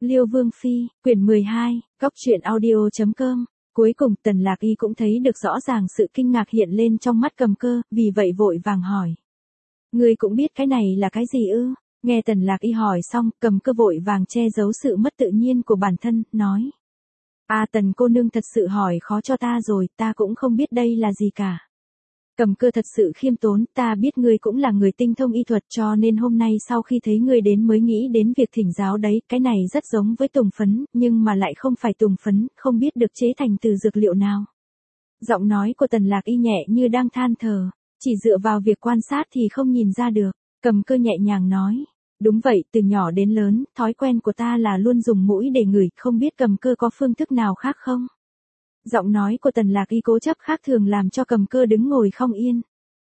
Liêu Vương Phi, quyển 12, Cóc truyện audio.com. Cuối cùng Tần Lạc Y cũng thấy được rõ ràng sự kinh ngạc hiện lên trong mắt Cầm Cơ, vì vậy vội vàng hỏi. Ngươi cũng biết cái này là cái gì ư? Nghe Tần Lạc Y hỏi xong, Cầm Cơ vội vàng che giấu sự mất tự nhiên của bản thân, nói. Tần cô nương thật sự hỏi khó cho ta rồi, ta cũng không biết đây là gì cả. Cầm Cơ thật sự khiêm tốn, ta biết ngươi cũng là người tinh thông y thuật cho nên hôm nay sau khi thấy ngươi đến mới nghĩ đến việc thỉnh giáo đấy, cái này rất giống với tùng phấn, nhưng mà lại không phải tùng phấn, không biết được chế thành từ dược liệu nào. Giọng nói của Tần Lạc Y nhẹ như đang than thở, chỉ dựa vào việc quan sát thì không nhìn ra được. Cầm Cơ nhẹ nhàng nói, đúng vậy, từ nhỏ đến lớn, thói quen của ta là luôn dùng mũi để ngửi, không biết Cầm Cơ có phương thức nào khác không? Giọng nói của Tần Lạc Y cố chấp khác thường làm cho Cầm Cơ đứng ngồi không yên.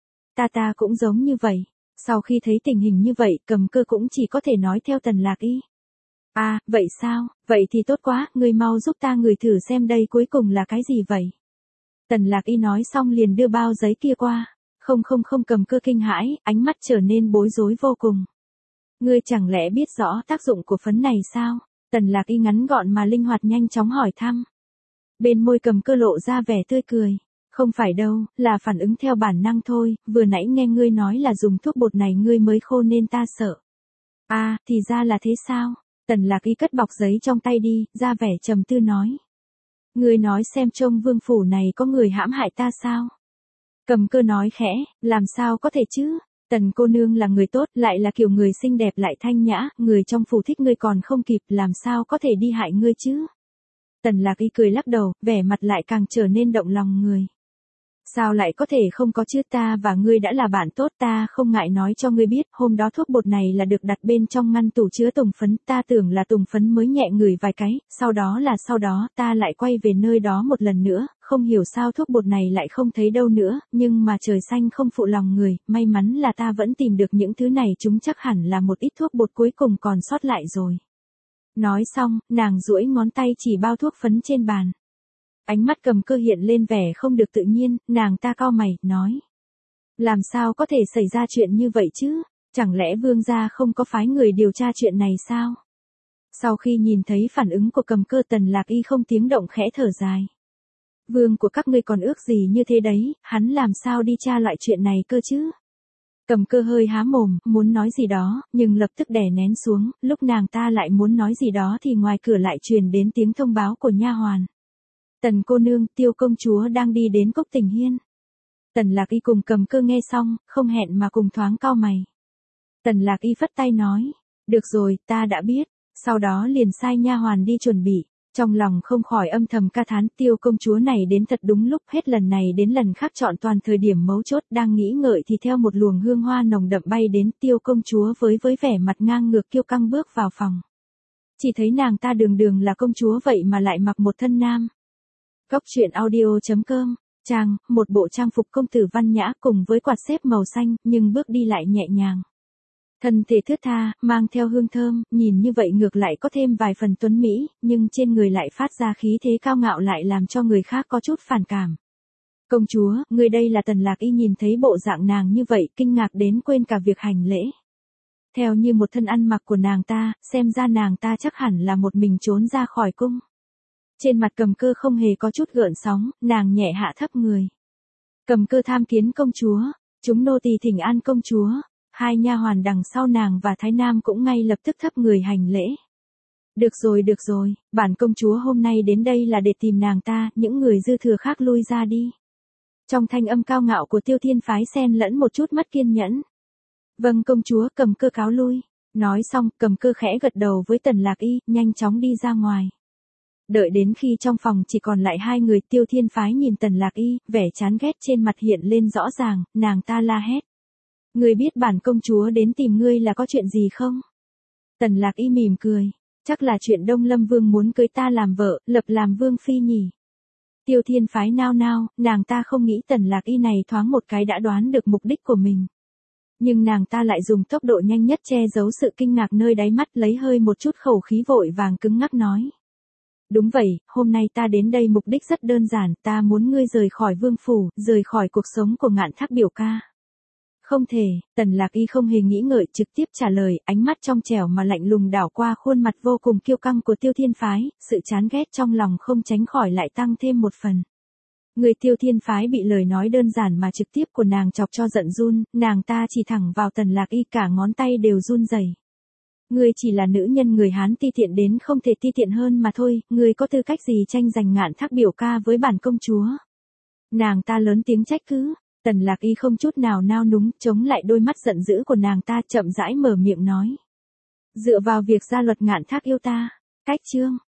Ta cũng giống như vậy. Sau khi thấy tình hình như vậy, Cầm Cơ cũng chỉ có thể nói theo Tần Lạc Y. Vậy sao, vậy thì tốt quá, ngươi mau giúp ta ngửi thử xem đây cuối cùng là cái gì vậy. Tần Lạc Y nói xong liền đưa bao giấy kia qua. Không, Cầm Cơ kinh hãi, ánh mắt trở nên bối rối vô cùng. Ngươi chẳng lẽ biết rõ tác dụng của phấn này sao? Tần Lạc Y ngắn gọn mà linh hoạt nhanh chóng hỏi thăm. Bên môi Cầm Cơ lộ ra vẻ tươi cười. Không phải đâu, là phản ứng theo bản năng thôi, vừa nãy nghe ngươi nói là dùng thuốc bột này ngươi mới khô nên ta sợ. Thì ra là thế sao? Tần Lạc Y cất bọc giấy trong tay đi, ra vẻ trầm tư nói. Ngươi nói xem trong vương phủ này có người hãm hại ta sao? Cầm Cơ nói khẽ, làm sao có thể chứ? Tần cô nương là người tốt, lại là kiểu người xinh đẹp lại thanh nhã, người trong phủ thích ngươi còn không kịp, làm sao có thể đi hại ngươi chứ? Tần Lạc Y cười lắc đầu, vẻ mặt lại càng trở nên động lòng người. Sao lại có thể không có chứ, ta và ngươi đã là bạn tốt, ta không ngại nói cho ngươi biết, hôm đó thuốc bột này là được đặt bên trong ngăn tủ chứa tùng phấn, ta tưởng là tùng phấn mới nhẹ ngửi vài cái, sau đó ta lại quay về nơi đó một lần nữa, không hiểu sao thuốc bột này lại không thấy đâu nữa, nhưng mà trời xanh không phụ lòng người, may mắn là ta vẫn tìm được những thứ này, chúng chắc hẳn là một ít thuốc bột cuối cùng còn sót lại rồi. Nói xong, nàng duỗi ngón tay chỉ bao thuốc phấn trên bàn. Ánh mắt Cầm Cơ hiện lên vẻ không được tự nhiên, nàng ta cau mày, nói. Làm sao có thể xảy ra chuyện như vậy chứ? Chẳng lẽ vương gia không có phái người điều tra chuyện này sao? Sau khi nhìn thấy phản ứng của Cầm Cơ, Tần Lạc Y không tiếng động khẽ thở dài. Vương của các ngươi còn ước gì như thế đấy, hắn làm sao đi tra loại chuyện này cơ chứ? Cầm Cơ hơi há mồm, muốn nói gì đó, nhưng lập tức đè nén xuống, lúc nàng ta lại muốn nói gì đó thì ngoài cửa lại truyền đến tiếng thông báo của nha hoàn. Tần cô nương, Tiêu công chúa đang đi đến Cốc Tình Hiên. Tần Lạc Y cùng Cầm Cơ nghe xong, không hẹn mà cùng thoáng cau mày. Tần Lạc Y phất tay nói, được rồi, ta đã biết, sau đó liền sai nha hoàn đi chuẩn bị. Trong lòng không khỏi âm thầm ca thán, Tiêu công chúa này đến thật đúng lúc, hết lần này đến lần khác chọn toàn thời điểm mấu chốt, đang nghĩ ngợi thì theo một luồng hương hoa nồng đậm bay đến, Tiêu công chúa với vẻ mặt ngang ngược kiêu căng bước vào phòng. Chỉ thấy nàng ta đường là công chúa vậy mà lại mặc một thân nam. Cóc truyện audio.com, trang, một bộ trang phục công tử văn nhã cùng với quạt xếp màu xanh, nhưng bước đi lại nhẹ nhàng. Thân thể thướt tha, mang theo hương thơm, nhìn như vậy ngược lại có thêm vài phần tuấn mỹ, nhưng trên người lại phát ra khí thế cao ngạo lại làm cho người khác có chút phản cảm. Công chúa, người đây là Tần Lạc Y nhìn thấy bộ dạng nàng như vậy, kinh ngạc đến quên cả việc hành lễ. Theo như một thân ăn mặc của nàng ta, xem ra nàng ta chắc hẳn là một mình trốn ra khỏi cung. Trên mặt Cầm Cơ không hề có chút gợn sóng, nàng nhẹ hạ thấp người. Cầm Cơ tham kiến công chúa, chúng nô tỳ thỉnh an công chúa. Hai nha hoàn đằng sau nàng và Thái Nam cũng ngay lập tức thấp người hành lễ. Được rồi, bản công chúa hôm nay đến đây là để tìm nàng ta, những người dư thừa khác lui ra đi. Trong thanh âm cao ngạo của Tiêu Thiên phái xen lẫn một chút mất kiên nhẫn. Vâng công chúa, Cầm Cơ cáo lui. Nói xong, Cầm Cơ khẽ gật đầu với Tần Lạc Y, nhanh chóng đi ra ngoài. Đợi đến khi trong phòng chỉ còn lại hai người, Tiêu Thiên phái nhìn Tần Lạc Y, vẻ chán ghét trên mặt hiện lên rõ ràng, nàng ta la hét. Ngươi biết bản công chúa đến tìm ngươi là có chuyện gì không? Tần Lạc Y mỉm cười. Chắc là chuyện Đông Lâm Vương muốn cưới ta làm vợ, lập làm vương phi nhỉ. Tiêu Thiên phái nao nao, nàng ta không nghĩ Tần Lạc Y này thoáng một cái đã đoán được mục đích của mình. Nhưng nàng ta lại dùng tốc độ nhanh nhất che giấu sự kinh ngạc nơi đáy mắt, lấy hơi một chút khẩu khí vội vàng cứng ngắc nói. Đúng vậy, hôm nay ta đến đây mục đích rất đơn giản, ta muốn ngươi rời khỏi vương phủ, rời khỏi cuộc sống của Ngạn Thác biểu ca. Không thể, Tần Lạc Y không hề nghĩ ngợi trực tiếp trả lời, ánh mắt trong trẻo mà lạnh lùng đảo qua khuôn mặt vô cùng kiêu căng của Tiêu Thiên Phái, sự chán ghét trong lòng không tránh khỏi lại tăng thêm một phần. Người Tiêu Thiên Phái bị lời nói đơn giản mà trực tiếp của nàng chọc cho giận run, nàng ta chỉ thẳng vào Tần Lạc Y cả ngón tay đều run rẩy. Ngươi chỉ là nữ nhân người Hán ti tiện đến không thể ti tiện hơn mà thôi, ngươi có tư cách gì tranh giành Ngạn Thác biểu ca với bản công chúa. Nàng ta lớn tiếng trách cứ, Tần Lạc Y không chút nào nao núng, chống lại đôi mắt giận dữ của nàng ta chậm rãi mở miệng nói. Dựa vào việc gia luật Ngạn Thác yêu ta, cách chương.